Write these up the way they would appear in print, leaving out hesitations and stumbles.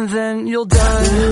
and then you'll die.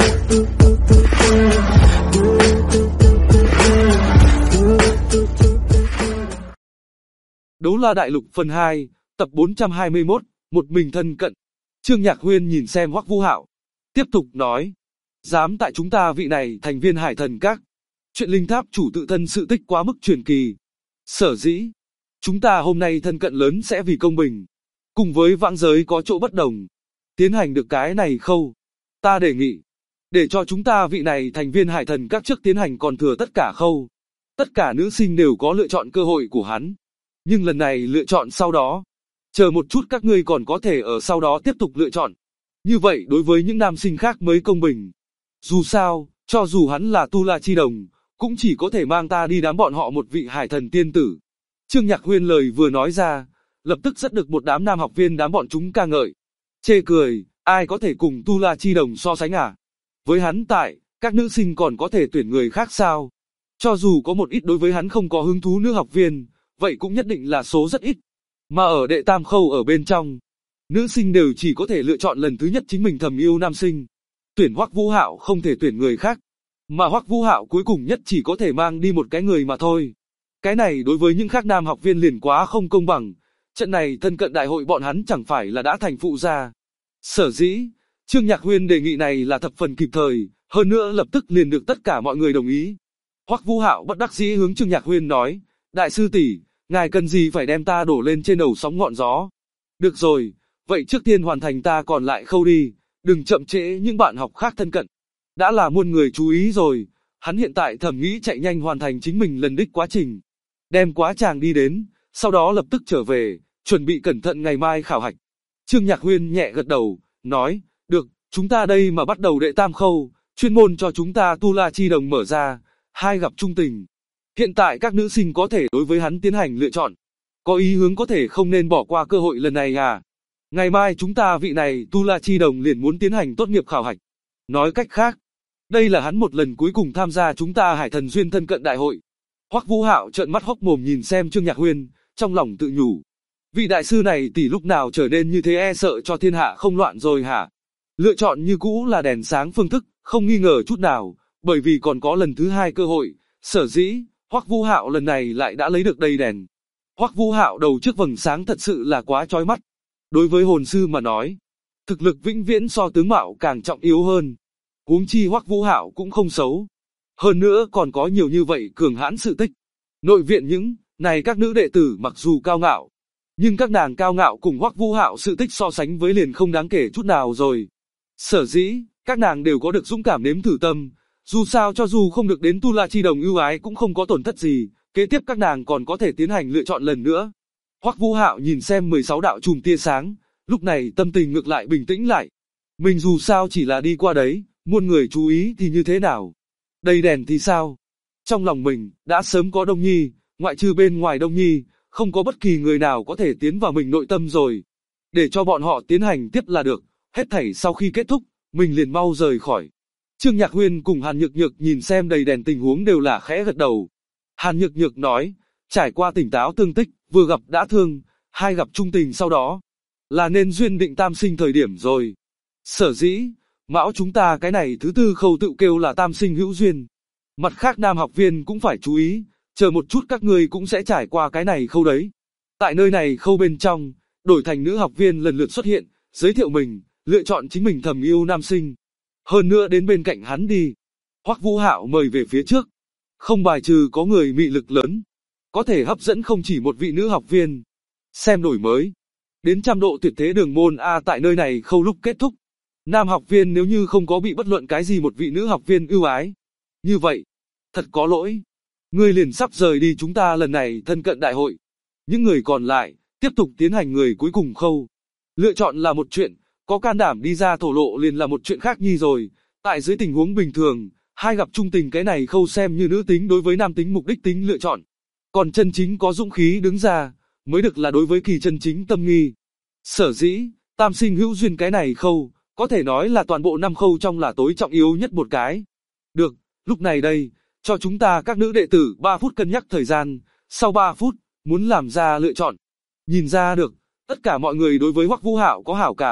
Đấu La Đại Lục phần 2, tập 421, một mình thân cận. Trương Nhạc Huyên nhìn xem Hoắc Vũ Hạo, tiếp tục nói: dám tại chúng ta vị này thành viên Hải Thần Các. Chuyện linh tháp chủ tự thân sự tích quá mức truyền kỳ. Sở dĩ, chúng ta hôm nay thân cận lớn sẽ vì công bình. Cùng với vãng giới có chỗ bất đồng. Tiến hành được cái này khâu. Ta đề nghị, để cho chúng ta vị này thành viên Hải Thần Các trước tiến hành còn thừa tất cả khâu. Tất cả nữ sinh đều có lựa chọn cơ hội của hắn. Nhưng lần này lựa chọn sau đó. Chờ một chút các ngươi còn có thể ở sau đó tiếp tục lựa chọn. Như vậy đối với những nam sinh khác mới công bình. Dù sao, cho dù hắn là Tu La Chi Đồng, cũng chỉ có thể mang ta đi đám bọn họ một vị hải thần tiên tử. Trương Nhạc Huyên lời vừa nói ra, lập tức rất được một đám nam học viên đám bọn chúng ca ngợi. Chê cười, ai có thể cùng Tu La Chi Đồng so sánh à? Với hắn tại, các nữ sinh còn có thể tuyển người khác sao? Cho dù có một ít đối với hắn không có hứng thú nữ học viên, vậy cũng nhất định là số rất ít. Mà ở đệ tam khâu ở bên trong, nữ sinh đều chỉ có thể lựa chọn lần thứ nhất chính mình thầm yêu nam sinh. Tuyển Hoắc Vũ Hạo không thể tuyển người khác, mà Hoắc Vũ Hạo cuối cùng nhất chỉ có thể mang đi một cái người mà thôi. Cái này đối với những khác nam học viên liền quá không công bằng, trận này thân cận đại hội bọn hắn chẳng phải là đã thành phụ gia. Sở dĩ, Trương Nhạc Huyên đề nghị này là thập phần kịp thời, hơn nữa lập tức liền được tất cả mọi người đồng ý. Hoắc Vũ Hạo bất đắc dĩ hướng Trương Nhạc Huyên nói: đại sư tỷ, ngài cần gì phải đem ta đổ lên trên đầu sóng ngọn gió? Được rồi, vậy trước tiên hoàn thành ta còn lại khâu đi, đừng chậm trễ những bạn học khác thân cận. Đã là muôn người chú ý rồi, hắn hiện tại thầm nghĩ chạy nhanh hoàn thành chính mình lần đích quá trình. Đem quá tràng đi đến, sau đó lập tức trở về, chuẩn bị cẩn thận ngày mai khảo hạch. Trương Nhạc Huyên nhẹ gật đầu, nói: được, chúng ta đây mà bắt đầu đệ tam khâu, chuyên môn cho chúng ta Tu La Chi Đồng mở ra, hai gặp trung tình. Hiện tại các nữ sinh có thể đối với hắn tiến hành lựa chọn. Có ý hướng có thể không nên bỏ qua cơ hội lần này à? Ngày mai chúng ta vị này Tu La Chi Đồng liền muốn tiến hành tốt nghiệp khảo hạch. Nói cách khác, đây là hắn một lần cuối cùng tham gia chúng ta Hải Thần Duyên thân cận đại hội. Hoắc Vũ Hạo trợn mắt hốc mồm nhìn xem Trương Nhạc Huyên, trong lòng tự nhủ. Vị đại sư này tỷ lúc nào trở nên như thế, e sợ cho thiên hạ không loạn rồi hả? Lựa chọn như cũ là đèn sáng phương thức, không nghi ngờ chút nào, bởi vì còn có lần thứ hai cơ hội, sở dĩ, Hoắc Vũ Hạo lần này lại đã lấy được đầy đèn. Hoắc Vũ Hạo đầu trước vầng sáng thật sự là quá chói mắt. Đối với hồn sư mà nói, thực lực vĩnh viễn so tướng mạo càng trọng yếu hơn. Huống chi Hoắc Vũ Hạo cũng không xấu. Hơn nữa còn có nhiều như vậy cường hãn sự tích. Nội viện những này các nữ đệ tử mặc dù cao ngạo, nhưng các nàng cao ngạo cùng Hoắc Vũ Hạo sự tích so sánh với liền không đáng kể chút nào rồi. Sở dĩ, các nàng đều có được dũng cảm nếm thử tâm. Dù sao cho dù không được đến Tu La Chi Đồng ưu ái cũng không có tổn thất gì, kế tiếp các nàng còn có thể tiến hành lựa chọn lần nữa. Hoắc Vũ Hạo nhìn xem 16 đạo chùm tia sáng, lúc này tâm tình ngược lại bình tĩnh lại. Mình dù sao chỉ là đi qua đấy, muôn người chú ý thì như thế nào? Đầy đèn thì sao? Trong lòng mình, đã sớm có Đông Nhi, ngoại trừ bên ngoài Đông Nhi, không có bất kỳ người nào có thể tiến vào mình nội tâm rồi. Để cho bọn họ tiến hành tiếp là được, hết thảy sau khi kết thúc, mình liền mau rời khỏi. Trương Nhạc Huyên cùng Hàn Nhược Nhược nhìn xem đầy đèn tình huống đều là khẽ gật đầu. Hàn Nhược Nhược nói, trải qua tỉnh táo tương tích, vừa gặp đã thương, hai gặp trung tình sau đó, là nên duyên định tam sinh thời điểm rồi. Sở dĩ, mão chúng ta cái này thứ tư khâu tự kêu là tam sinh hữu duyên. Mặt khác nam học viên cũng phải chú ý, chờ một chút các ngươi cũng sẽ trải qua cái này khâu đấy. Tại nơi này khâu bên trong, đổi thành nữ học viên lần lượt xuất hiện, giới thiệu mình, lựa chọn chính mình thầm yêu nam sinh. Hơn nữa đến bên cạnh hắn đi. Hoắc Vũ Hạo mời về phía trước. Không bài trừ có người mị lực lớn, có thể hấp dẫn không chỉ một vị nữ học viên. Xem đổi mới. Đến 100 độ tuyệt thế đường môn A tại nơi này khâu lúc kết thúc. Nam học viên nếu như không có bị bất luận cái gì một vị nữ học viên ưu ái. Như vậy, thật có lỗi. Ngươi liền sắp rời đi chúng ta lần này thân cận đại hội. Những người còn lại, tiếp tục tiến hành người cuối cùng khâu. Lựa chọn là một chuyện, có can đảm đi ra thổ lộ liền là một chuyện khác nhi rồi. Tại dưới tình huống bình thường, hai gặp trung tình cái này khâu xem như nữ tính đối với nam tính mục đích tính lựa chọn. Còn chân chính có dũng khí đứng ra, mới được là đối với kỳ chân chính tâm nghi. Sở dĩ, tam sinh hữu duyên cái này khâu, có thể nói là toàn bộ 5 khâu trong là tối trọng yếu nhất một cái. Được, lúc này đây, cho chúng ta các nữ đệ tử 3 phút cân nhắc thời gian, sau 3 phút, muốn làm ra lựa chọn. Nhìn ra được, tất cả mọi người đối với Hoắc Vũ Hạo có hảo cảm,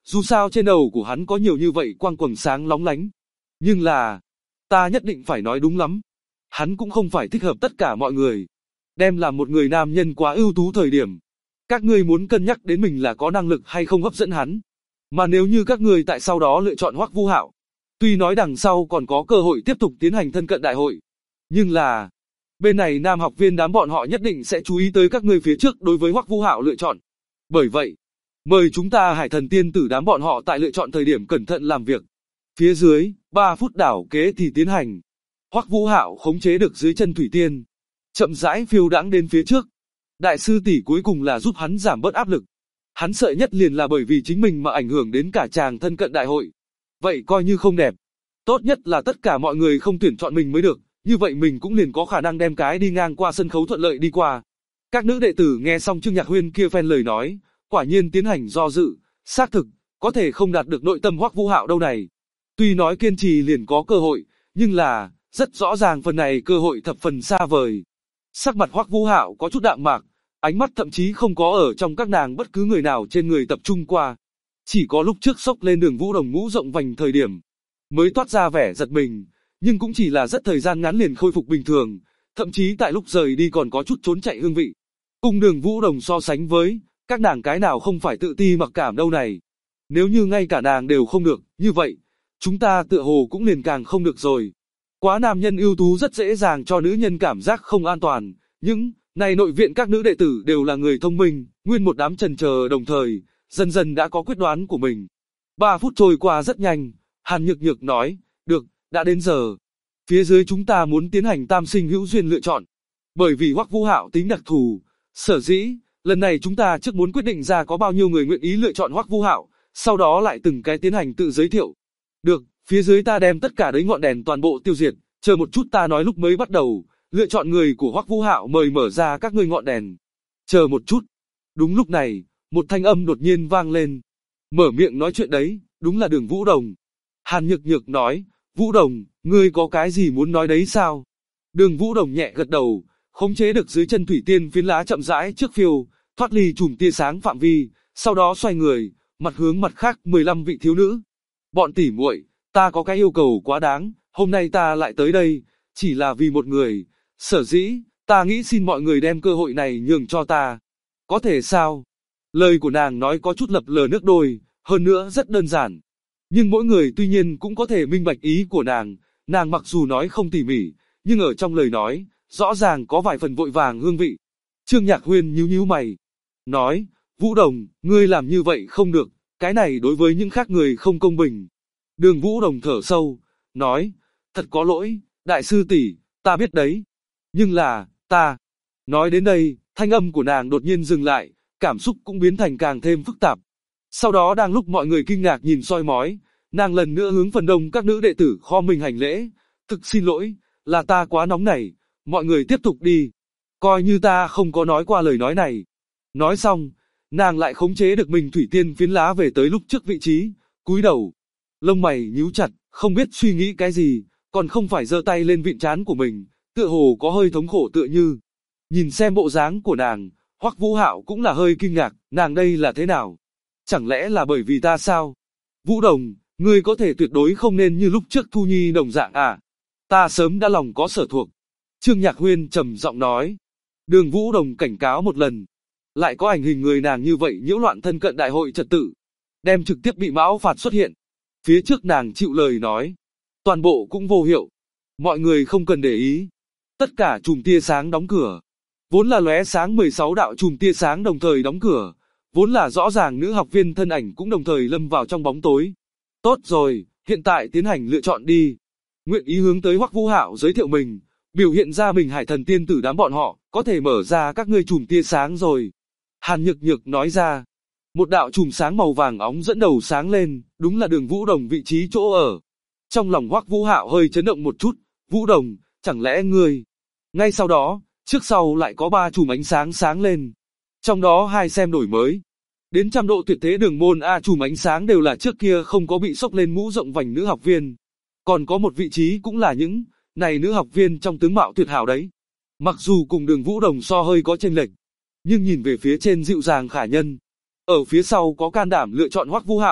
dù sao trên đầu của hắn có nhiều như vậy quang quầng sáng lóng lánh. Nhưng là, ta nhất định phải nói đúng lắm. Hắn cũng không phải thích hợp tất cả mọi người. Đem làm một người nam nhân quá ưu tú thời điểm. Các ngươi muốn cân nhắc đến mình là có năng lực hay không hấp dẫn hắn. Mà nếu như các ngươi tại sau đó lựa chọn Hoắc Vũ Hạo, tuy nói đằng sau còn có cơ hội tiếp tục tiến hành thân cận đại hội, nhưng là, bên này nam học viên đám bọn họ nhất định sẽ chú ý tới các ngươi phía trước đối với Hoắc Vũ Hạo lựa chọn. Bởi vậy, mời chúng ta Hải Thần tiên tử đám bọn họ tại lựa chọn thời điểm cẩn thận làm việc. Phía dưới, 3 phút đảo kế thì tiến hành. Hoắc Vũ Hạo khống chế được dưới chân thủy tiên, chậm rãi phiêu đãng đến phía trước. Đại sư tỷ cuối cùng là giúp hắn giảm bớt áp lực. Hắn sợ nhất liền là bởi vì chính mình mà ảnh hưởng đến cả chàng thân cận đại hội. Vậy coi như không đẹp. Tốt nhất là tất cả mọi người không tuyển chọn mình mới được, như vậy mình cũng liền có khả năng đem cái đi ngang qua sân khấu thuận lợi đi qua. Các nữ đệ tử nghe xong Trương Nhạc Huyên kia phen lời nói, quả nhiên tiến hành do dự, xác thực, có thể không đạt được nội tâm Hoắc Vũ Hạo đâu này. Tuy nói kiên trì liền có cơ hội, nhưng là, rất rõ ràng phần này cơ hội thập phần xa vời. Sắc mặt Hoắc Vũ Hạo có chút đạm mạc, ánh mắt thậm chí không có ở trong các nàng bất cứ người nào trên người tập trung qua. Chỉ có lúc trước xốc lên Đường Vũ Đồng mũ rộng vành thời điểm, mới toát ra vẻ giật mình, nhưng cũng chỉ là rất thời gian ngắn liền khôi phục bình thường, thậm chí tại lúc rời đi còn có chút trốn chạy hương vị. Cùng Đường Vũ Đồng so sánh với, các nàng cái nào không phải tự ti mặc cảm đâu này. Nếu như ngay cả nàng đều không được, như vậy, chúng ta tựa hồ cũng liền càng không được rồi. Quá nam nhân ưu tú rất dễ dàng cho nữ nhân cảm giác không an toàn, nhưng, này nội viện các nữ đệ tử đều là người thông minh, nguyên một đám chần chờ đồng thời, dần dần đã có quyết đoán của mình. 3 phút trôi qua rất nhanh, Hàn Nhược Nhược nói, được, đã đến giờ. Phía dưới chúng ta muốn tiến hành tam sinh hữu duyên lựa chọn. Bởi vì Hoắc Vũ Hạo tính đặc thù, sở dĩ, lần này chúng ta trước muốn quyết định ra có bao nhiêu người nguyện ý lựa chọn Hoắc Vũ Hạo, sau đó lại từng cái tiến hành tự giới thiệu. Được, phía dưới ta đem tất cả đấy ngọn đèn toàn bộ tiêu diệt, chờ một chút ta nói lúc mới bắt đầu, lựa chọn người của Hoắc Vũ Hạo mời mở ra các ngươi ngọn đèn. Chờ một chút. Đúng lúc này, một thanh âm đột nhiên vang lên. Mở miệng nói chuyện đấy, đúng là Đường Vũ Đồng. Hàn Nhược Nhược nói, Vũ Đồng, ngươi có cái gì muốn nói đấy sao? Đường Vũ Đồng nhẹ gật đầu, khống chế được dưới chân thủy tiên phiến lá chậm rãi trước phiêu, thoát ly chùm tia sáng phạm vi, sau đó xoay người, mặt hướng mặt khác 15 vị thiếu nữ. Bọn tỷ muội, ta có cái yêu cầu quá đáng, hôm nay ta lại tới đây, chỉ là vì một người, sở dĩ, ta nghĩ xin mọi người đem cơ hội này nhường cho ta. Có thể sao? Lời của nàng nói có chút lập lờ nước đôi, hơn nữa rất đơn giản. Nhưng mỗi người tuy nhiên cũng có thể minh bạch ý của nàng mặc dù nói không tỉ mỉ, nhưng ở trong lời nói, rõ ràng có vài phần vội vàng hương vị. Trương Nhạc Huyên nhíu nhíu mày, nói, Vũ Đồng, ngươi làm như vậy không được, cái này đối với những khác người không công bình. Đường Vũ Đồng thở sâu, nói, thật có lỗi, đại sư tỷ, ta biết đấy. Nhưng là, ta... Nói đến đây, thanh âm của nàng đột nhiên dừng lại, cảm xúc cũng biến thành càng thêm phức tạp. Sau đó đang lúc mọi người kinh ngạc nhìn soi mói, nàng lần nữa hướng phần đông các nữ đệ tử khom mình hành lễ. Thực xin lỗi, là ta quá nóng nảy, mọi người tiếp tục đi. Coi như ta không có nói qua lời nói này. Nói xong, nàng lại khống chế được mình thủy tiên phiến lá về tới lúc trước vị trí, cúi đầu. Lông mày nhíu chặt, không biết suy nghĩ cái gì, còn không phải giơ tay lên vịn trán của mình, tựa hồ có hơi thống khổ tựa như. Nhìn xem bộ dáng của nàng, Hoắc Vũ Hạo cũng là hơi kinh ngạc, nàng đây là thế nào? Chẳng lẽ là bởi vì ta sao? Vũ Đồng, ngươi có thể tuyệt đối không nên như lúc trước Thu Nhi đồng dạng à? Ta sớm đã lòng có sở thuộc. Trương Nhạc Huyên trầm giọng nói. Đường Vũ Đồng cảnh cáo một lần. Lại có ảnh hình người nàng như vậy nhiễu loạn thân cận đại hội trật tự. Đem trực tiếp bị mão phạt xuất hiện. Phía trước nàng chịu lời nói. Toàn bộ cũng vô hiệu. Mọi người không cần để ý. Tất cả chùm tia sáng đóng cửa. Vốn là lóe sáng 16 đạo chùm tia sáng đồng thời đóng cửa. Vốn là rõ ràng nữ học viên thân ảnh cũng đồng thời lâm vào trong bóng tối. Tốt rồi, hiện tại tiến hành lựa chọn đi. Nguyện ý hướng tới Hoắc Vũ Hạo giới thiệu mình, biểu hiện ra mình Hải Thần tiên tử đám bọn họ, có thể mở ra các ngươi chùm tia sáng rồi. Hàn Nhược Nhược nói ra. Một đạo chùm sáng màu vàng óng dẫn đầu sáng lên, đúng là Đường Vũ Đồng vị trí chỗ ở. Trong lòng Hoắc Vũ Hạo hơi chấn động một chút, Vũ Đồng, chẳng lẽ ngươi... Ngay sau đó, trước sau lại có 3 chùm ánh sáng sáng lên. Trong đó 2 xem đổi mới. Đến trăm độ tuyệt thế đường môn A chùm ánh sáng đều là trước kia không có bị sốc lên mũ rộng vành nữ học viên. Còn có một vị trí cũng là những này nữ học viên trong tướng mạo tuyệt hảo đấy. Mặc dù cùng Đường Vũ Đồng so hơi có chênh lệch, nhưng nhìn về phía trên dịu dàng khả nhân. Ở phía sau có can đảm lựa chọn Hoắc Vũ Hạo,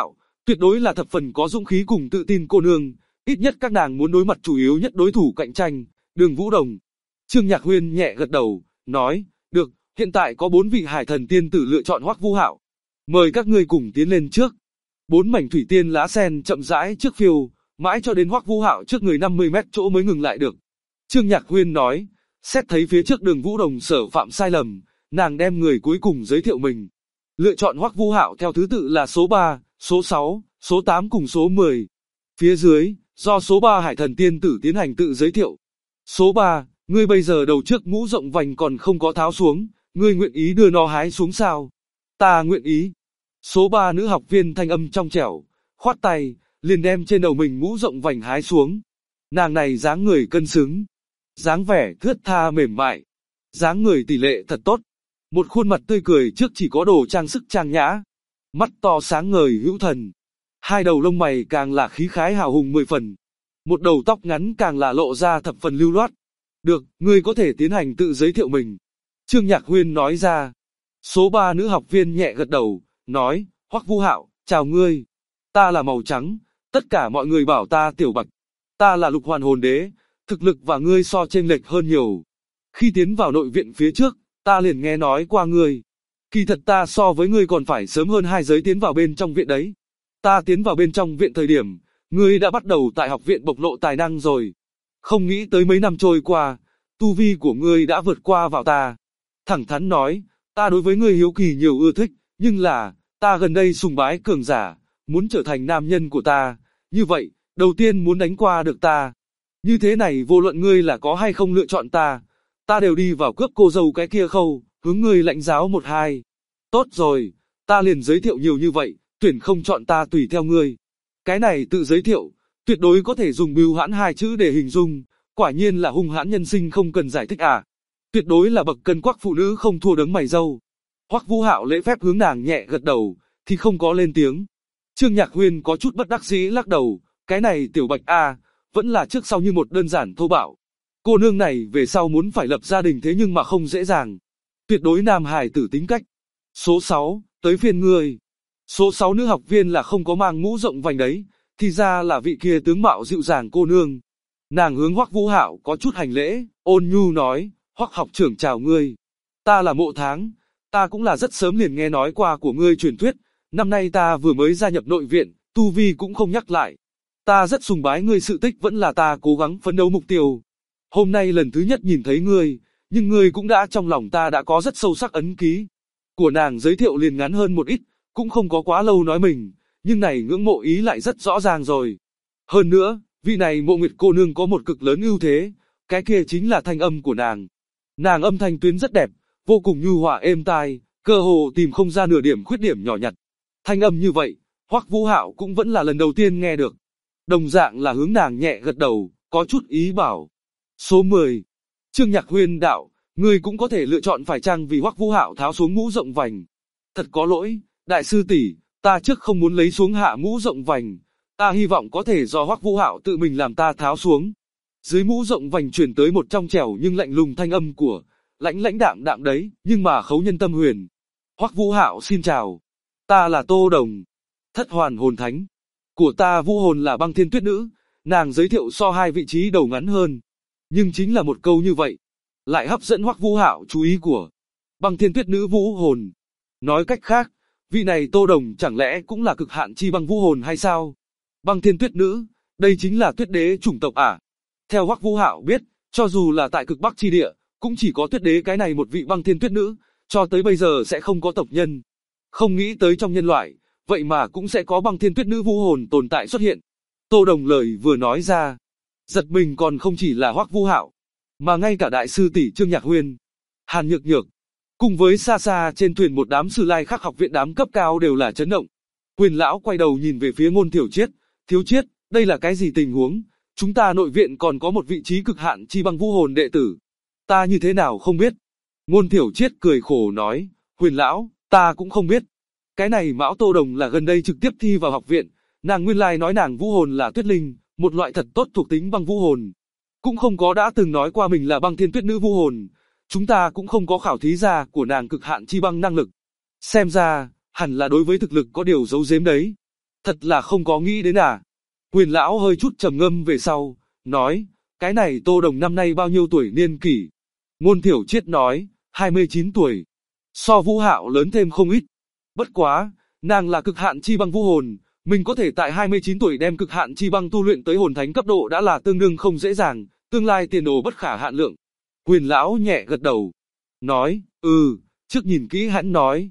tuyệt đối là thập phần có dũng khí cùng tự tin cô nương, ít nhất các nàng muốn đối mặt chủ yếu nhất đối thủ cạnh tranh, Đường Vũ Đồng. Trương Nhạc Huyên nhẹ gật đầu, nói, được, hiện tại có 4 vị hải thần tiên tử lựa chọn Hoắc Vũ Hạo. Mời các ngươi cùng tiến lên trước. 4 mảnh thủy tiên lá sen chậm rãi trước phiêu, mãi cho đến Hoắc Vũ Hạo trước người 50 mét chỗ mới ngừng lại được. Trương Nhạc Huyên nói, xét thấy phía trước Đường Vũ Đồng sở phạm sai lầm, nàng đem người cuối cùng giới thiệu mình. Lựa chọn Hoắc Vũ Hạo theo thứ tự là số 3, số 6, số 8 cùng số 10. Phía dưới, do số 3 hải thần tiên tử tiến hành tự giới thiệu. Số 3, ngươi bây giờ đầu trước mũ rộng vành còn không có tháo xuống, ngươi nguyện ý đưa nó hái xuống sao? Ta nguyện ý. Số 3 nữ học viên thanh âm trong trẻo, khoát tay, liền đem trên đầu mình mũ rộng vành hái xuống. Nàng này dáng người cân xứng, dáng vẻ thướt tha mềm mại, dáng người tỷ lệ thật tốt. Một khuôn mặt tươi cười trước chỉ có đồ trang sức trang nhã, mắt to sáng ngời hữu thần. Hai đầu lông mày càng là khí khái hào hùng 10 phần. Một đầu tóc ngắn càng là lộ ra thập phần lưu loát. Được, ngươi có thể tiến hành tự giới thiệu mình. Trương Nhạc Huyên nói ra. Số 3 nữ học viên nhẹ gật đầu, nói, Hoắc Vũ Hạo, chào ngươi. Ta là màu trắng, tất cả mọi người bảo ta Tiểu Bạch. Ta là Lục Hoàn Hồn Đế, thực lực và ngươi so chênh lệch hơn nhiều. Khi tiến vào nội viện phía trước, ta liền nghe nói qua ngươi. Kỳ thật ta so với ngươi còn phải sớm hơn 2 giới tiến vào bên trong viện đấy. Ta tiến vào bên trong viện thời điểm, ngươi đã bắt đầu tại học viện bộc lộ tài năng rồi. Không nghĩ tới mấy năm trôi qua, tu vi của ngươi đã vượt qua vào ta. Thẳng thắn nói, ta đối với ngươi hiếu kỳ nhiều ưa thích, nhưng là, ta gần đây sùng bái cường giả, muốn trở thành nam nhân của ta. Như vậy, đầu tiên muốn đánh qua được ta. Như thế này vô luận ngươi là có hay không lựa chọn ta, ta đều đi vào cướp cô dâu cái kia khâu, hướng ngươi lãnh giáo 1-2. Tốt rồi, ta liền giới thiệu nhiều như vậy, tuyển không chọn ta tùy theo ngươi. Cái này tự giới thiệu, tuyệt đối có thể dùng bưu hãn 2 chữ để hình dung, quả nhiên là hung hãn nhân sinh không cần giải thích à. Tuyệt đối là bậc cân quắc phụ nữ không thua đấng mày râu. Hoắc Vũ Hạo lễ phép hướng nàng nhẹ gật đầu, thì không có lên tiếng. Trương Nhạc Huyên có chút bất đắc dĩ lắc đầu, cái này Tiểu Bạch a, vẫn là trước sau như một đơn giản thô bạo. Cô nương này về sau muốn phải lập gia đình thế nhưng mà không dễ dàng. Tuyệt đối nam hài tử tính cách. Số 6, tới phiên ngươi. Số 6 nữ học viên là không có mang mũ rộng vành đấy, thì ra là vị kia tướng mạo dịu dàng cô nương. Nàng hướng Hoắc Vũ Hạo có chút hành lễ, ôn nhu nói, Hoắc học trưởng chào ngươi. Ta là Mộ Tháng, ta cũng là rất sớm liền nghe nói qua của ngươi truyền thuyết, năm nay ta vừa mới gia nhập nội viện, tu vi cũng không nhắc lại. Ta rất sùng bái ngươi, sự tích vẫn là ta cố gắng phấn đấu mục tiêu. Hôm nay lần thứ nhất nhìn thấy ngươi, nhưng ngươi cũng đã trong lòng ta đã có rất sâu sắc ấn ký. Của nàng giới thiệu liền ngắn hơn một ít, cũng không có quá lâu nói mình, nhưng này ngưỡng mộ ý lại rất rõ ràng rồi. Hơn nữa, vị này Mộ Nguyệt cô nương có một cực lớn ưu thế, cái kia chính là thanh âm của nàng. Nàng âm thanh tuyến rất đẹp, vô cùng nhu hòa êm tai, cơ hồ tìm không ra nửa điểm khuyết điểm nhỏ nhặt. Thanh âm như vậy, Hoắc Vũ Hạo cũng vẫn là lần đầu tiên nghe được. Đồng dạng là hướng nàng nhẹ gật đầu, có chút ý bảo. Số 10. Trương Nhạc Huyên đạo, ngươi cũng có thể lựa chọn phải chăng vì Hoắc Vũ Hạo tháo xuống mũ rộng vành. Thật có lỗi, đại sư tỷ, ta trước không muốn lấy xuống hạ mũ rộng vành, ta hy vọng có thể do Hoắc Vũ Hạo tự mình làm ta tháo xuống. Dưới mũ rộng vành truyền tới một trong trẻo nhưng lạnh lùng thanh âm của, lãnh đạm đạm đấy, nhưng mà khấu nhân tâm huyền. Hoắc Vũ Hạo xin chào, ta là Tô Đồng, Thất Hoàn Hồn Thánh. Của ta vũ hồn là Băng Thiên Tuyết Nữ, nàng giới thiệu so 2 vị trí đầu ngắn hơn. Nhưng chính là một câu như vậy, lại hấp dẫn Hoắc Vũ Hạo chú ý của Băng Thiên Tuyết Nữ vũ hồn. Nói cách khác, vị này Tô Đồng chẳng lẽ cũng là cực hạn chi băng vũ hồn hay sao? Băng Thiên Tuyết Nữ, đây chính là Tuyết Đế chủng tộc à? Theo Hoắc Vũ Hạo biết, cho dù là tại cực Bắc chi địa, cũng chỉ có Tuyết Đế cái này một vị Băng Thiên Tuyết Nữ, cho tới bây giờ sẽ không có tộc nhân. Không nghĩ tới trong nhân loại, vậy mà cũng sẽ có Băng Thiên Tuyết Nữ vũ hồn tồn tại xuất hiện. Tô Đồng lời vừa nói ra, giật mình còn không chỉ là Hoắc Vũ Hạo, mà ngay cả đại sư tỷ Trương Nhạc Huyên, Hàn Nhược Nhược, cùng với xa xa trên thuyền một đám Sử Lai Khắc học viện đám cấp cao đều là chấn động. Quyền lão quay đầu nhìn về phía Ngôn Thiểu Triết, Thiếu Triết, đây là cái gì tình huống? Chúng ta nội viện còn có một vị trí cực hạn chi băng vũ hồn đệ tử. Ta như thế nào không biết? Ngôn Thiểu Triết cười khổ nói, Quyền lão, ta cũng không biết. Cái này Mão Tô Đồng là gần đây trực tiếp thi vào học viện, nàng nguyên lai nói nàng vũ hồn là Tuyết Linh, một loại thật tốt thuộc tính băng vũ hồn. Cũng không có đã từng nói qua mình là Băng Thiên Tuyết Nữ vũ hồn. Chúng ta cũng không có khảo thí ra của nàng cực hạn chi băng năng lực. Xem ra, hẳn là đối với thực lực có điều giấu giếm đấy. Thật là không có nghĩ đến à. Huyền lão hơi chút trầm ngâm về sau, nói, cái này Tô Đồng năm nay bao nhiêu tuổi niên kỷ? Ngôn Thiểu Triết nói, 29 tuổi. So Vũ Hạo lớn thêm không ít. Bất quá, nàng là cực hạn chi băng vũ hồn, mình có thể tại 29 tuổi đem cực hạn chi băng tu luyện tới hồn thánh cấp độ đã là tương đương không dễ dàng, tương lai tiền đồ bất khả hạn lượng. Huyền lão nhẹ gật đầu, nói, trước nhìn kỹ hắn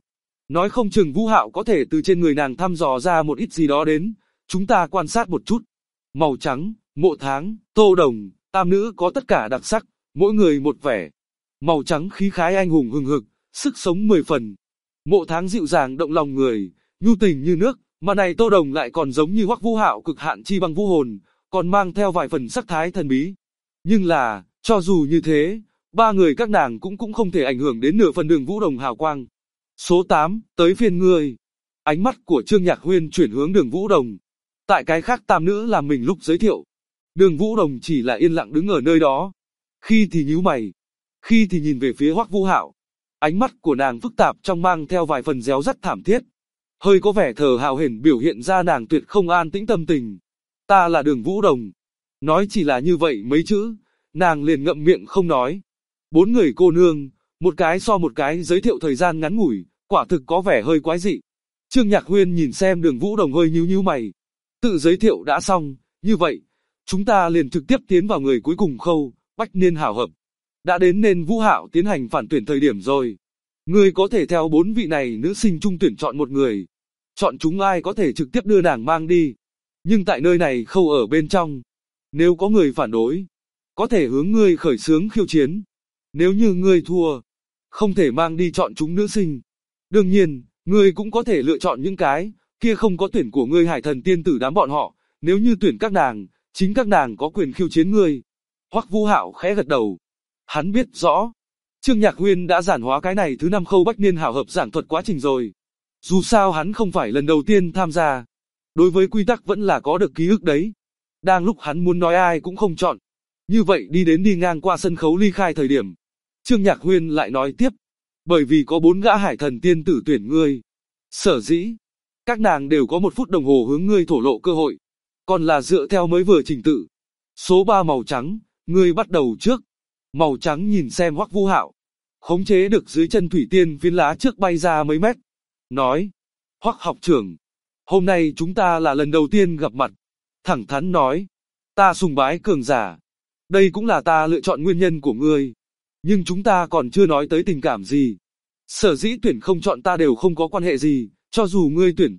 nói không chừng Vũ Hạo có thể từ trên người nàng thăm dò ra một ít gì đó đến, chúng ta quan sát một chút. Màu trắng, Mộ Tháng, Tô Đồng, tam nữ có tất cả đặc sắc, mỗi người một vẻ. Màu trắng khí khái anh hùng hừng hực, sức sống 10 phần. Mộ Tháng dịu dàng động lòng người, nhu tình như nước, mà này Tô Đồng lại còn giống như Hoắc Vũ Hạo cực hạn chi băng vũ hồn, còn mang theo vài phần sắc thái thần bí. Nhưng là, cho dù như thế, ba người các nàng cũng không thể ảnh hưởng đến nửa phần Đường Vũ Đồng hào quang. Số 8, tới phiên ngươi. Ánh mắt của Trương Nhạc Huyên chuyển hướng Đường Vũ Đồng. Tại cái khác tam nữ làm mình lúc giới thiệu. Đường Vũ Đồng chỉ là yên lặng đứng ở nơi đó. Khi thì nhíu mày, khi thì nhìn về phía Hoắc Vũ Hạo. Ánh mắt của nàng phức tạp trong mang theo vài phần réo rắt thảm thiết. Hơi có vẻ thờ hào hển biểu hiện ra nàng tuyệt không an tĩnh tâm tình. Ta là Đường Vũ Đồng. Nói chỉ là như vậy mấy chữ, nàng liền ngậm miệng không nói. Bốn người cô nương, một cái so một cái giới thiệu thời gian ngắn ngủi, quả thực có vẻ hơi quái dị. Trương Nhạc Huyên nhìn xem Đường Vũ Đồng hơi nhíu mày. Tự giới thiệu đã xong, như vậy, chúng ta liền trực tiếp tiến vào người cuối cùng khâu, bách niên hảo hợp. Đã đến nên Vũ Hạo tiến hành phản tuyển thời điểm rồi. Ngươi có thể theo bốn vị này nữ sinh trung tuyển chọn một người. Chọn chúng ai có thể trực tiếp đưa nàng mang đi. Nhưng tại nơi này khâu ở bên trong. Nếu có người phản đối, có thể hướng ngươi khởi xướng khiêu chiến. Nếu như ngươi thua, không thể mang đi chọn chúng nữ sinh. Đương nhiên, ngươi cũng có thể lựa chọn những cái kia không có tuyển của ngươi Hải Thần tiên tử đám bọn họ. Nếu như tuyển các nàng, chính các nàng có quyền khiêu chiến ngươi. Hoắc Vũ Hạo khẽ gật đầu. Hắn biết rõ, Trương Nhạc Huyên đã giản hóa cái này thứ 5 khâu bách niên hảo hợp giảng thuật quá trình rồi. Dù sao hắn không phải lần đầu tiên tham gia. Đối với quy tắc vẫn là có được ký ức đấy. Đang lúc hắn muốn nói ai cũng không chọn. Như vậy đi ngang qua sân khấu ly khai thời điểm. Trương Nhạc Huyên lại nói tiếp. Bởi vì có 4 gã Hải Thần tiên tử tuyển ngươi. Sở dĩ, các nàng đều có 1 phút đồng hồ hướng ngươi thổ lộ cơ hội. Còn là dựa theo mới vừa trình tự. Số 3 màu trắng, ngươi bắt đầu trước. Màu trắng nhìn xem Hoắc Vũ Hạo. Khống chế được dưới chân thủy tiên phiến lá trước bay ra mấy mét. Nói, Hoắc học trưởng, hôm nay chúng ta là lần đầu tiên gặp mặt. Thẳng thắn nói, ta sùng bái cường giả. Đây cũng là ta lựa chọn nguyên nhân của ngươi. Nhưng chúng ta còn chưa nói tới tình cảm gì. Sở dĩ tuyển không chọn ta đều không có quan hệ gì. Cho dù ngươi tuyển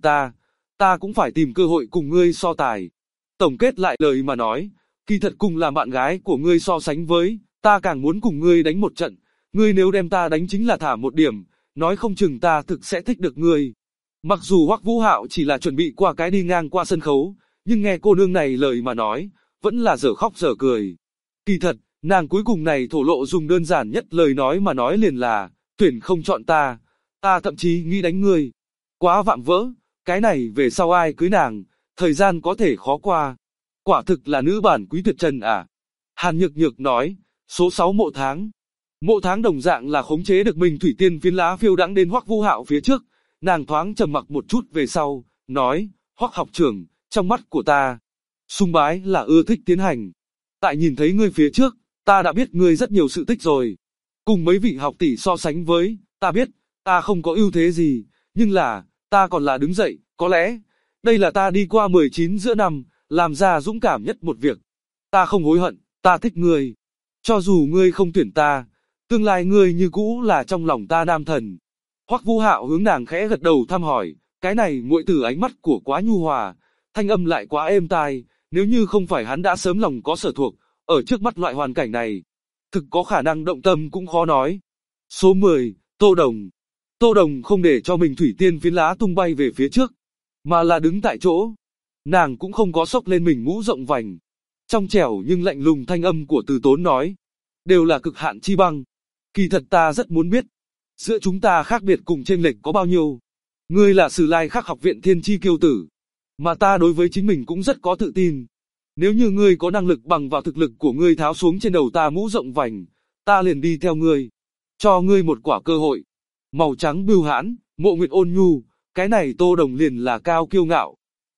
ta cũng phải tìm cơ hội cùng ngươi so tài. Tổng kết lại lời mà nói, kỳ thật cùng là bạn gái của ngươi so sánh với, ta càng muốn cùng ngươi đánh một trận. Ngươi nếu đem ta đánh chính là thả một điểm, nói không chừng ta thực sẽ thích được ngươi. Mặc dù Hoắc Vũ Hạo chỉ là chuẩn bị qua cái đi ngang qua sân khấu, nhưng nghe cô nương này lời mà nói, vẫn là dở khóc dở cười. Kỳ thật, nàng cuối cùng này thổ lộ dùng đơn giản nhất lời nói mà nói liền là, tuyển không chọn ta thậm chí nghĩ đánh ngươi. Quá vạm vỡ, cái này về sau ai cưới nàng, thời gian có thể khó qua. Quả thực là nữ bản quý tuyệt trần à. Hàn Nhược Nhược nói, số 6 Mộ Tháng. Mộ Tháng đồng dạng là khống chế được mình thủy tiên phiến lá phiêu đãng đến Hoắc Vũ Hạo phía trước, nàng thoáng trầm mặc một chút về sau, nói, Hoắc học trưởng, trong mắt của ta, sùng bái là ưa thích tiến hành. Tại nhìn thấy ngươi phía trước, ta đã biết ngươi rất nhiều sự tích rồi. Cùng mấy vị học tỷ so sánh với, ta biết, ta không có ưu thế gì, nhưng là, ta còn là đứng dậy, có lẽ, đây là ta đi qua 19 giữa năm, làm ra dũng cảm nhất một việc. Ta không hối hận, ta thích ngươi. Cho dù ngươi không tuyển ta, tương lai ngươi như cũ là trong lòng ta nam thần. Hoắc Vũ Hạo hướng nàng khẽ gật đầu thăm hỏi, cái này muội tử ánh mắt của quá nhu hòa, thanh âm lại quá êm tai, nếu như không phải hắn đã sớm lòng có sở thuộc, ở trước mắt loại hoàn cảnh này, thực có khả năng động tâm cũng khó nói. Số 10, Tô Đồng. Tô Đồng không để cho mình thủy tiên phiến lá tung bay về phía trước, mà là đứng tại chỗ. Nàng cũng không có xốc lên mình mũ rộng vành. Trong trẻo nhưng lạnh lùng thanh âm của Từ Tốn nói, đều là cực hạn chi băng. Kỳ thật ta rất muốn biết, giữa chúng ta khác biệt cùng chênh lệch có bao nhiêu. Ngươi là Sử Lai Khắc học viện thiên chi kiêu tử, mà ta đối với chính mình cũng rất có tự tin. Nếu như ngươi có năng lực bằng vào thực lực của ngươi tháo xuống trên đầu ta mũ rộng vành, ta liền đi theo ngươi, cho ngươi một quả cơ hội. Màu trắng bưu hãn, Mộ Nguyệt ôn nhu, cái này Tô Đồng liền là cao kiêu ngạo.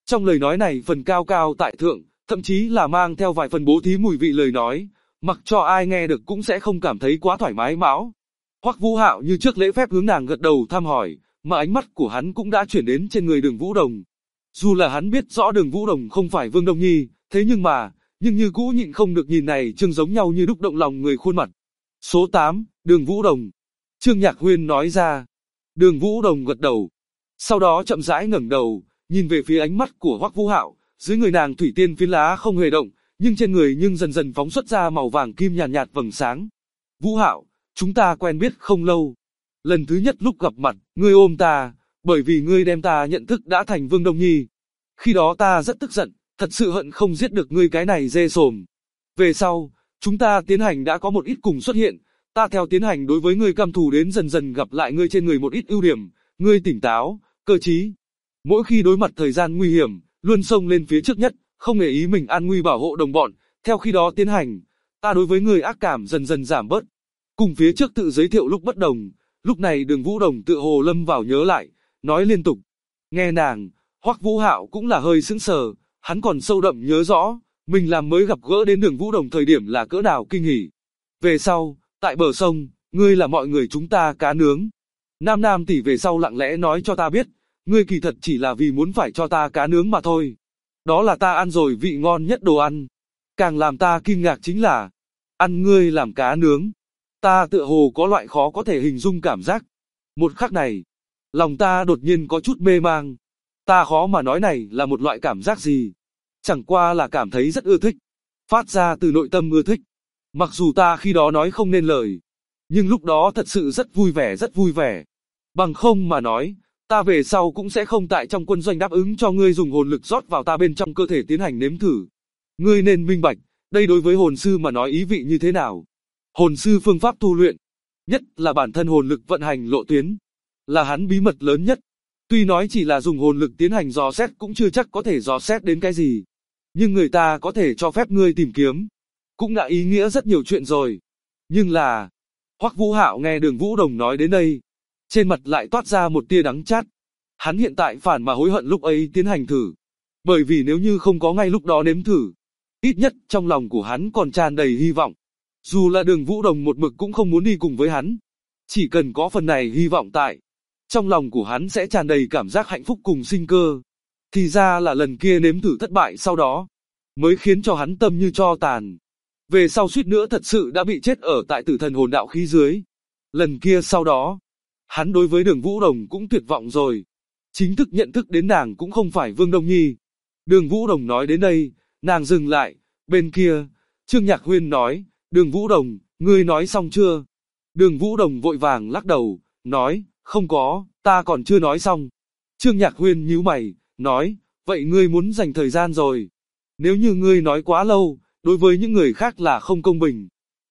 Trong lời nói này phần cao cao tại thượng, thậm chí là mang theo vài phần bố thí mùi vị lời nói, mặc cho ai nghe được cũng sẽ không cảm thấy quá thoải mái mão. Hoắc Vũ Hạo như trước lễ phép hướng nàng gật đầu thăm hỏi, mà ánh mắt của hắn cũng đã chuyển đến trên người Đường Vũ Đồng. Dù là hắn biết rõ Đường Vũ Đồng không phải Vương Đông Nhi, thế nhưng như cũ nhịn không được nhìn này Trương giống nhau như đúc động lòng người khuôn mặt. Số 8, Đường Vũ Đồng. Trương Nhạc Huyên nói ra. Đường Vũ Đồng gật đầu. Sau đó chậm rãi ngẩng đầu, nhìn về phía ánh mắt của Hoắc Vũ Hạo, dưới người nàng thủy tiên phiến lá không hề động, nhưng trên người dần dần phóng xuất ra màu vàng kim nhàn nhạt vầng sáng. Vũ Hạo, chúng ta quen biết không lâu. Lần thứ nhất lúc gặp mặt, ngươi ôm ta, bởi vì ngươi đem ta nhận thức đã thành Vương Đông Nhi. Khi đó ta rất tức giận, thật sự hận không giết được ngươi cái này dê sồm. Về sau, chúng ta tiến hành đã có một ít cùng xuất hiện, ta theo tiến hành đối với ngươi căm thù đến dần dần gặp lại ngươi trên người một ít ưu điểm, ngươi tỉnh táo, cơ trí. Mỗi khi đối mặt thời gian nguy hiểm, luôn xông lên phía trước nhất, không để ý mình an nguy bảo hộ đồng bọn, theo khi đó tiến hành, ta đối với ngươi ác cảm dần dần giảm bớt. Cùng phía trước tự giới thiệu lúc bất đồng, lúc này Đường Vũ Đồng tự hồ lâm vào nhớ lại, nói liên tục. Nghe nàng, Hoắc Vũ Hạo cũng là hơi sững sờ, hắn còn sâu đậm nhớ rõ, mình làm mới gặp gỡ đến Đường Vũ Đồng thời điểm là cỡ nào kinh hỉ. Về sau, tại bờ sông, ngươi là mọi người chúng ta cá nướng. Nam tỷ về sau lặng lẽ nói cho ta biết, ngươi kỳ thật chỉ là vì muốn phải cho ta cá nướng mà thôi. Đó là ta ăn rồi vị ngon nhất đồ ăn. Càng làm ta kinh ngạc chính là, ăn ngươi làm cá nướng. Ta tựa hồ có loại khó có thể hình dung cảm giác. Một khắc này, lòng ta đột nhiên có chút mê mang. Ta khó mà nói này là một loại cảm giác gì. Chẳng qua là cảm thấy rất ưa thích. Phát ra từ nội tâm ưa thích. Mặc dù ta khi đó nói không nên lời. Nhưng lúc đó thật sự rất vui vẻ. Bằng không mà nói, ta về sau cũng sẽ không tại trong quân doanh đáp ứng cho ngươi dùng hồn lực rót vào ta bên trong cơ thể tiến hành nếm thử. Ngươi nên minh bạch, đây đối với hồn sư mà nói ý vị như thế nào. Hồn sư phương pháp tu luyện, nhất là bản thân hồn lực vận hành lộ tuyến, là hắn bí mật lớn nhất. Tuy nói chỉ là dùng hồn lực tiến hành dò xét cũng chưa chắc có thể dò xét đến cái gì. Nhưng người ta có thể cho phép ngươi tìm kiếm, cũng đã ý nghĩa rất nhiều chuyện rồi. Nhưng là, Hoắc Vũ Hạo nghe Đường Vũ Đồng nói đến đây, trên mặt lại toát ra một tia đắng chát. Hắn hiện tại phản mà hối hận lúc ấy tiến hành thử. Bởi vì nếu như không có ngay lúc đó nếm thử, ít nhất trong lòng của hắn còn tràn đầy hy vọng. Dù là Đường Vũ Đồng một mực cũng không muốn đi cùng với hắn. Chỉ cần có phần này hy vọng tại, trong lòng của hắn sẽ tràn đầy cảm giác hạnh phúc cùng sinh cơ. Thì ra là lần kia nếm thử thất bại sau đó, mới khiến cho hắn tâm như tro tàn. Về sau suýt nữa thật sự đã bị chết ở tại tử thần hồn đạo khí dưới. Lần kia sau đó, hắn đối với Đường Vũ Đồng cũng tuyệt vọng rồi. Chính thức nhận thức đến nàng cũng không phải Vương Đông Nhi. Đường Vũ Đồng nói đến đây, nàng dừng lại. Bên kia, Trương Nhạc Huyên nói, Đường Vũ Đồng, ngươi nói xong chưa? Đường Vũ Đồng vội vàng lắc đầu, nói, không có, ta còn chưa nói xong. Trương Nhạc Huyên nhíu mày, nói, vậy ngươi muốn dành thời gian rồi. Nếu như ngươi nói quá lâu, đối với những người khác là không công bình.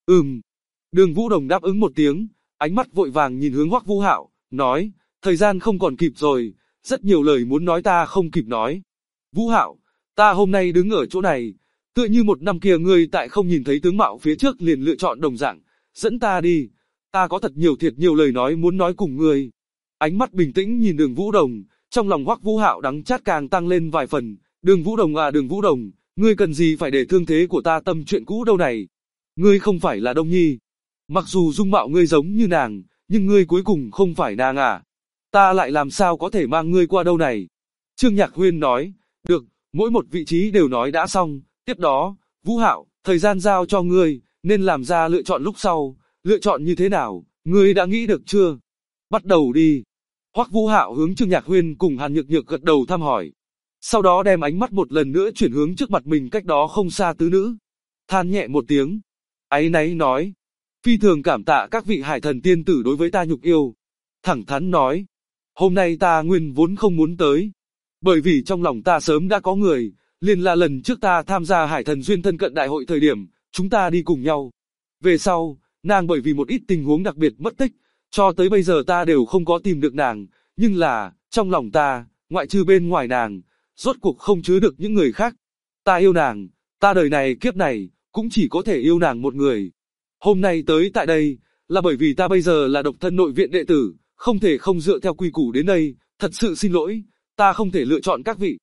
Đường Vũ Đồng đáp ứng một tiếng, ánh mắt vội vàng nhìn hướng Hoắc Vũ Hạo, nói, thời gian không còn kịp rồi, rất nhiều lời muốn nói ta không kịp nói. Vũ Hạo, ta hôm nay đứng ở chỗ này, tựa như một năm kia ngươi tại không nhìn thấy tướng mạo phía trước liền lựa chọn đồng dạng, dẫn ta đi, ta có thật nhiều lời nói muốn nói cùng ngươi. Ánh mắt bình tĩnh nhìn Đường Vũ Đồng, trong lòng Hoắc Vũ Hạo đắng chát càng tăng lên vài phần. Đường Vũ Đồng à, Đường Vũ Đồng, ngươi cần gì phải để thương thế của ta tâm chuyện cũ đâu này. Ngươi không phải là Đông Nhi. Mặc dù dung mạo ngươi giống như nàng, nhưng ngươi cuối cùng không phải nàng à. Ta lại làm sao có thể mang ngươi qua đâu này. Trương Nhạc Huyên nói, được, mỗi một vị trí đều nói đã xong. Tiếp đó, Vũ Hạo, thời gian giao cho ngươi, nên làm ra lựa chọn lúc sau. Lựa chọn như thế nào, ngươi đã nghĩ được chưa? Bắt đầu đi. Hoắc Vũ Hạo hướng Trương Nhạc Huyên cùng Hàn Nhược Nhược gật đầu thăm hỏi. Sau đó đem ánh mắt một lần nữa chuyển hướng trước mặt mình cách đó không xa tứ nữ. Than nhẹ một tiếng. Áy náy nói. Phi thường cảm tạ các vị hải thần tiên tử đối với ta nhục yêu. Thẳng thắn nói. Hôm nay ta nguyên vốn không muốn tới. Bởi vì trong lòng ta sớm đã có người. Liền là lần trước ta tham gia hải thần duyên thân cận đại hội thời điểm, chúng ta đi cùng nhau. Về sau, nàng bởi vì một ít tình huống đặc biệt mất tích. Cho tới bây giờ ta đều không có tìm được nàng. Nhưng là, trong lòng ta, ngoại trừ bên ngoài nàng, rốt cuộc không chứa được những người khác. Ta yêu nàng, ta đời này kiếp này, cũng chỉ có thể yêu nàng một người. Hôm nay tới tại đây, là bởi vì ta bây giờ là độc thân nội viện đệ tử, không thể không dựa theo quy củ đến đây, thật sự xin lỗi, ta không thể lựa chọn các vị.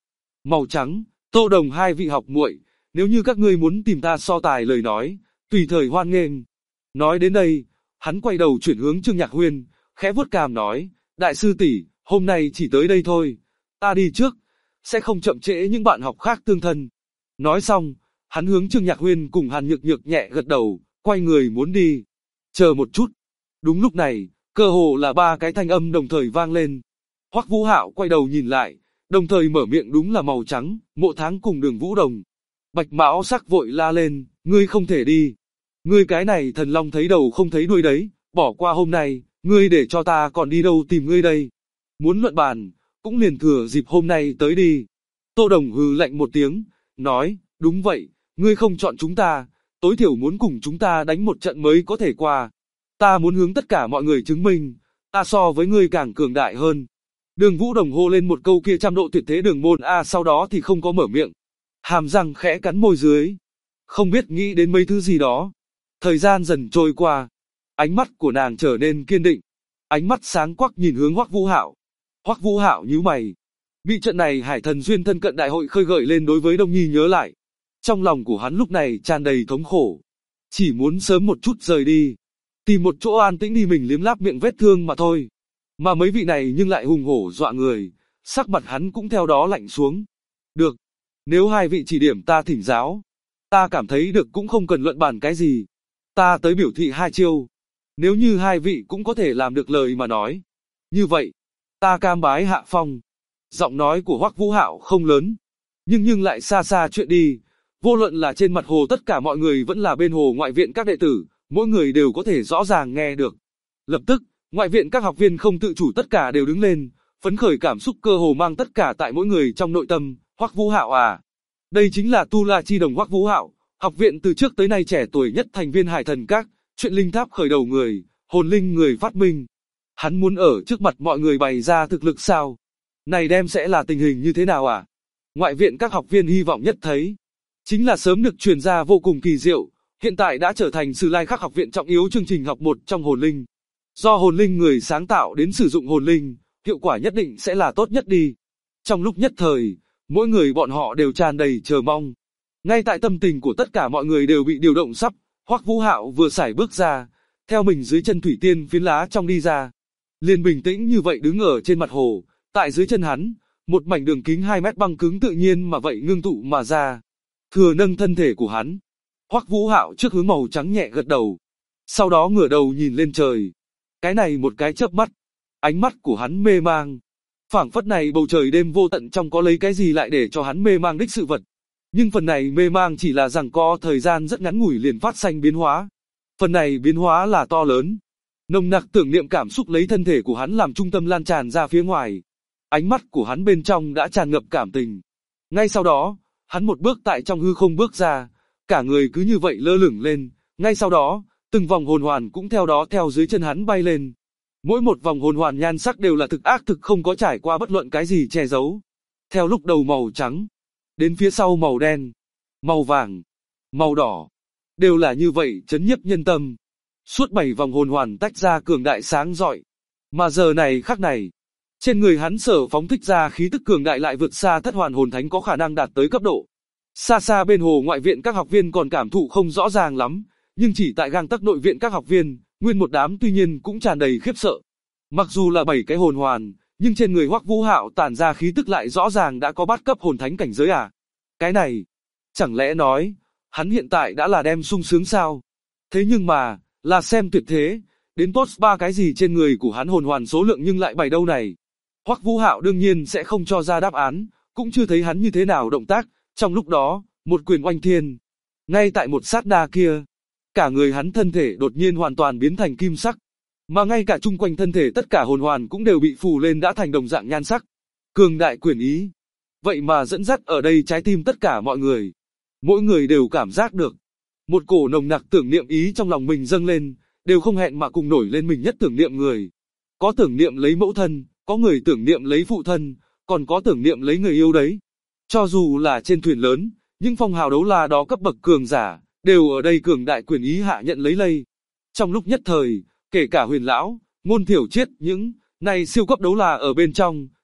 Màu trắng, Tô Đồng hai vị học muội, nếu như các ngươi muốn tìm ta so tài lời nói, tùy thời hoan nghênh. Nói đến đây, hắn quay đầu chuyển hướng Trương Nhạc Huyên, khẽ vuốt cằm nói, đại sư tỷ, hôm nay chỉ tới đây thôi, ta đi trước, sẽ không chậm trễ những bạn học khác tương thân. Nói xong, hắn hướng Trương Nhạc Huyên cùng Hàn Nhược Nhược nhẹ gật đầu, quay người muốn đi. Chờ một chút. Đúng lúc này, cơ hồ là ba cái thanh âm đồng thời vang lên. Hoắc Vũ Hạo quay đầu nhìn lại, đồng thời mở miệng đúng là màu trắng, Mộ Tháng cùng Đường Vũ Đồng. Bạch Mão Sắc vội la lên, ngươi không thể đi. Ngươi cái này thần long thấy đầu không thấy đuôi đấy, bỏ qua hôm nay, ngươi để cho ta còn đi đâu tìm ngươi đây. Muốn luận bàn, cũng liền thừa dịp hôm nay tới đi. Tô Đồng hừ lạnh một tiếng, nói, đúng vậy, ngươi không chọn chúng ta, tối thiểu muốn cùng chúng ta đánh một trận mới có thể qua. Ta muốn hướng tất cả mọi người chứng minh, ta so với ngươi càng cường đại hơn. Đường Vũ Đồng hô lên một câu kia trăm độ tuyệt thế đường môn a, sau đó thì không có mở miệng. Hàm răng khẽ cắn môi dưới, không biết nghĩ đến mấy thứ gì đó. Thời gian dần trôi qua, ánh mắt của nàng trở nên kiên định, ánh mắt sáng quắc nhìn hướng Hoắc Vũ Hạo. Hoắc Vũ Hạo nhíu mày, bị trận này Hải Thần Duyên thân cận đại hội khơi gợi lên đối với Đông Nhi nhớ lại. Trong lòng của hắn lúc này tràn đầy thống khổ, chỉ muốn sớm một chút rời đi, tìm một chỗ an tĩnh đi mình liếm láp miệng vết thương mà thôi. Mà mấy vị này nhưng lại hùng hổ dọa người, sắc mặt hắn cũng theo đó lạnh xuống. Được, nếu hai vị chỉ điểm ta thỉnh giáo, ta cảm thấy được cũng không cần luận bàn cái gì. Ta tới biểu thị hai chiêu. Nếu như hai vị cũng có thể làm được lời mà nói, như vậy, ta cam bái hạ phong. Giọng nói của Hoắc Vũ Hạo không lớn, nhưng lại xa xa chuyện đi. Vô luận là trên mặt hồ tất cả mọi người vẫn là bên hồ ngoại viện các đệ tử, mỗi người đều có thể rõ ràng nghe được. Lập tức, ngoại viện các học viên không tự chủ tất cả đều đứng lên, phấn khởi cảm xúc cơ hồ mang tất cả tại mỗi người trong nội tâm. Hoắc Vũ Hạo à, đây chính là Tu La Chi Đồng Hoắc Vũ Hạo, học viện từ trước tới nay trẻ tuổi nhất thành viên Hải Thần Các, chuyện linh tháp khởi đầu người, hồn linh người phát minh. Hắn muốn ở trước mặt mọi người bày ra thực lực sao? Này đem sẽ là tình hình như thế nào à? Ngoại viện các học viên hy vọng nhất thấy, chính là sớm được truyền ra vô cùng kỳ diệu, hiện tại đã trở thành Sử Lai Khắc học viện trọng yếu chương trình học một trong hồn linh. Do hồn linh người sáng tạo đến sử dụng hồn linh, hiệu quả nhất định sẽ là tốt nhất đi. Trong lúc nhất thời, mỗi người bọn họ đều tràn đầy chờ mong. Ngay tại tâm tình của tất cả mọi người đều bị điều động sắp, Hoắc Vũ Hạo vừa sải bước ra, theo mình dưới chân thủy tiên phiến lá trong đi ra. Liền bình tĩnh như vậy đứng ở trên mặt hồ, tại dưới chân hắn, một mảnh đường kính 2 mét băng cứng tự nhiên mà vậy ngưng tụ mà ra. Thừa nâng thân thể của hắn, Hoắc Vũ Hạo trước hướng màu trắng nhẹ gật đầu, sau đó ngửa đầu nhìn lên trời. Cái này một cái chớp mắt, ánh mắt của hắn mê mang. Phảng phất này bầu trời đêm vô tận trong có lấy cái gì lại để cho hắn mê mang đích sự vật. Nhưng phần này mê mang chỉ là rằng có thời gian rất ngắn ngủi liền phát sinh biến hóa. Phần này biến hóa là to lớn. Nồng nặc tưởng niệm cảm xúc lấy thân thể của hắn làm trung tâm lan tràn ra phía ngoài. Ánh mắt của hắn bên trong đã tràn ngập cảm tình. Ngay sau đó, hắn một bước tại trong hư không bước ra, cả người cứ như vậy lơ lửng lên. Ngay sau đó, từng vòng hồn hoàn cũng theo đó theo dưới chân hắn bay lên. Mỗi một vòng hồn hoàn nhan sắc đều là thực ác thực không có trải qua bất luận cái gì che giấu. Theo lúc đầu màu trắng, đến phía sau màu đen, màu vàng, màu đỏ, đều là như vậy chấn nhiếp nhân tâm. Suốt 7 vòng hồn hoàn tách ra cường đại sáng rọi. Mà giờ này khắc này, trên người hắn sở phóng thích ra khí tức cường đại lại vượt xa thất hoàn hồn thánh có khả năng đạt tới cấp độ. Xa xa bên hồ ngoại viện các học viên còn cảm thụ không rõ ràng lắm, nhưng chỉ tại gang tấc nội viện các học viên, nguyên một đám tuy nhiên cũng tràn đầy khiếp sợ. Mặc dù là 7 cái hồn hoàn, nhưng trên người Hoắc Vũ Hạo tản ra khí tức lại rõ ràng đã có bát cấp hồn thánh cảnh giới à? Cái này, chẳng lẽ nói, hắn hiện tại đã là đem sung sướng sao? Thế nhưng mà, là xem tuyệt thế, đến tốt 3 cái gì trên người của hắn hồn hoàn số lượng nhưng lại 7 đâu này? Hoắc Vũ Hạo đương nhiên sẽ không cho ra đáp án, cũng chưa thấy hắn như thế nào động tác, trong lúc đó, một quyền oanh thiên. Ngay tại một sát na kia, cả người hắn thân thể đột nhiên hoàn toàn biến thành kim sắc, mà ngay cả chung quanh thân thể tất cả hồn hoàn cũng đều bị phủ lên đã thành đồng dạng nhan sắc. Cường đại quyền ý. Vậy mà dẫn dắt ở đây trái tim tất cả mọi người. Mỗi người đều cảm giác được. Một cổ nồng nặc tưởng niệm ý trong lòng mình dâng lên, đều không hẹn mà cùng nổi lên mình nhất tưởng niệm người. Có tưởng niệm lấy mẫu thân, có người tưởng niệm lấy phụ thân, còn có tưởng niệm lấy người yêu đấy. Cho dù là trên thuyền lớn, những phong hào đấu la đó cấp bậc cường giả, đều ở đây cường đại quyền ý hạ nhận lấy lây. Trong lúc nhất thời, kể cả Huyền lão, Ngôn Thiểu Triết những này siêu cấp đấu la ở bên trong,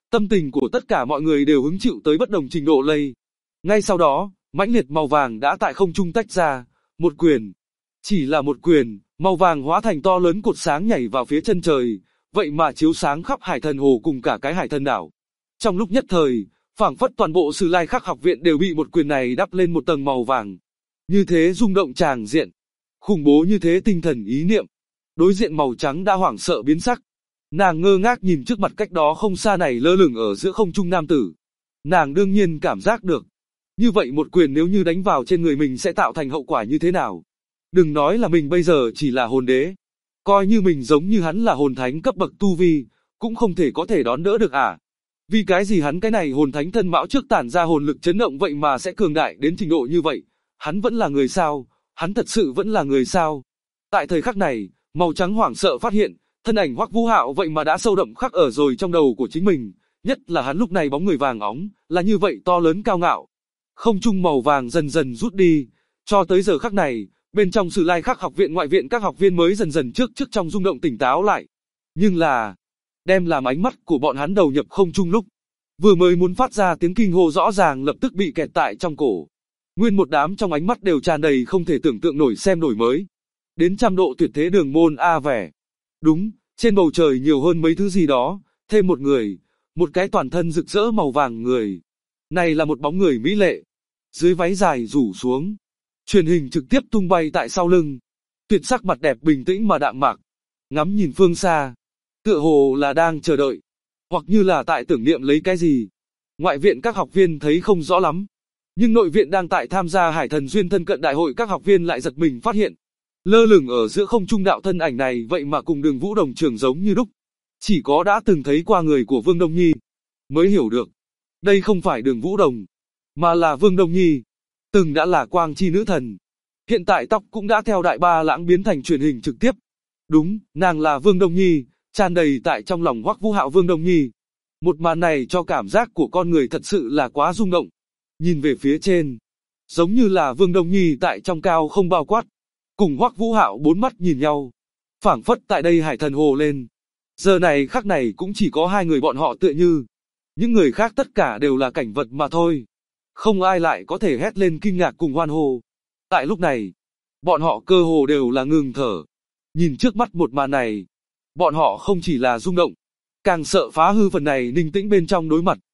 Tâm tình của tất cả mọi người đều hứng chịu tới bất đồng trình độ lây. Ngay sau đó, mãnh liệt màu vàng đã tại không trung tách ra, một quyền. Chỉ là một quyền, màu vàng hóa thành to lớn cột sáng nhảy vào phía chân trời, vậy mà chiếu sáng khắp Hải Thần Hồ cùng cả cái Hải Thần đảo. Trong lúc nhất thời, phảng phất toàn bộ Sử Lai Khắc học viện đều bị một quyền này đắp lên một tầng màu vàng. Như thế rung động tràng diện, khủng bố như thế tinh thần ý niệm. Đối diện màu trắng đã hoảng sợ biến sắc. Nàng ngơ ngác nhìn trước mặt cách đó không xa này lơ lửng ở giữa không trung nam tử. Nàng đương nhiên cảm giác được. Như vậy một quyền nếu như đánh vào trên người mình sẽ tạo thành hậu quả như thế nào. Đừng nói là mình bây giờ chỉ là hồn đế. Coi như mình giống như hắn là hồn thánh cấp bậc tu vi, cũng không thể có thể đón đỡ được à. Vì cái gì hắn cái này hồn thánh thân mão trước tản ra hồn lực chấn động vậy mà sẽ cường đại đến trình độ như vậy. Hắn vẫn là người sao? Hắn thật sự vẫn là người sao? Tại thời khắc này, màu trắng hoảng sợ phát hiện, thân ảnh Hoắc Vũ Hạo vậy mà đã sâu đậm khắc ở rồi trong đầu của chính mình, nhất là hắn lúc này bóng người vàng óng, là như vậy to lớn cao ngạo. Không trung màu vàng dần dần rút đi, cho tới giờ khắc này, bên trong Sử Lai Khắc học viện ngoại viện các học viên mới dần dần trước trong rung động tỉnh táo lại. Nhưng là, đem làm ánh mắt của bọn hắn đầu nhập không trung lúc, vừa mới muốn phát ra tiếng kinh hô rõ ràng lập tức bị kẹt tại trong cổ. Nguyên một đám trong ánh mắt đều tràn đầy không thể tưởng tượng nổi xem đổi mới. Đến 100 độ tuyệt thế đường môn a vẻ. Đúng, trên bầu trời nhiều hơn mấy thứ gì đó, thêm một người, một cái toàn thân rực rỡ màu vàng người. Này là một bóng người mỹ lệ, dưới váy dài rủ xuống, truyền hình trực tiếp tung bay tại sau lưng. Tuyệt sắc mặt đẹp bình tĩnh mà đạm mạc, ngắm nhìn phương xa, tựa hồ là đang chờ đợi, hoặc như là tại tưởng niệm lấy cái gì. Ngoại viện các học viên thấy không rõ lắm, nhưng nội viện đang tại tham gia Hải Thần Duyên thân cận đại hội các học viên lại giật mình phát hiện. Lơ lửng ở giữa không trung đạo thân ảnh này vậy mà cùng Đường Vũ Đồng trưởng giống như đúc. Chỉ có đã từng thấy qua người của Vương Đông Nhi, mới hiểu được. Đây không phải Đường Vũ Đồng, mà là Vương Đông Nhi. Từng đã là quang chi nữ thần. Hiện tại tóc cũng đã theo Đại Ba Lãng biến thành truyền hình trực tiếp. Đúng, nàng là Vương Đông Nhi, tràn đầy tại trong lòng Hoắc Vũ Hạo Vương Đông Nhi. Một màn này cho cảm giác của con người thật sự là quá rung động. Nhìn về phía trên, giống như là Vương Đông Nhi tại trong cao không bao quát. Cùng Hoắc Vũ Hạo bốn mắt nhìn nhau, phảng phất tại đây Hải Thần Hồ lên. Giờ này khắc này cũng chỉ có hai người bọn họ tựa như. Những người khác tất cả đều là cảnh vật mà thôi. Không ai lại có thể hét lên kinh ngạc cùng hoan hô. Tại lúc này, bọn họ cơ hồ đều là ngừng thở. Nhìn trước mắt một màn này, bọn họ không chỉ là rung động, càng sợ phá hư phần này ninh tĩnh bên trong đối mặt.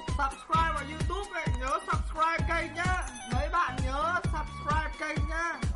Subscribe vào YouTube này, nhớ subscribe kênh nhá. Mấy bạn nhớ subscribe kênh nhá.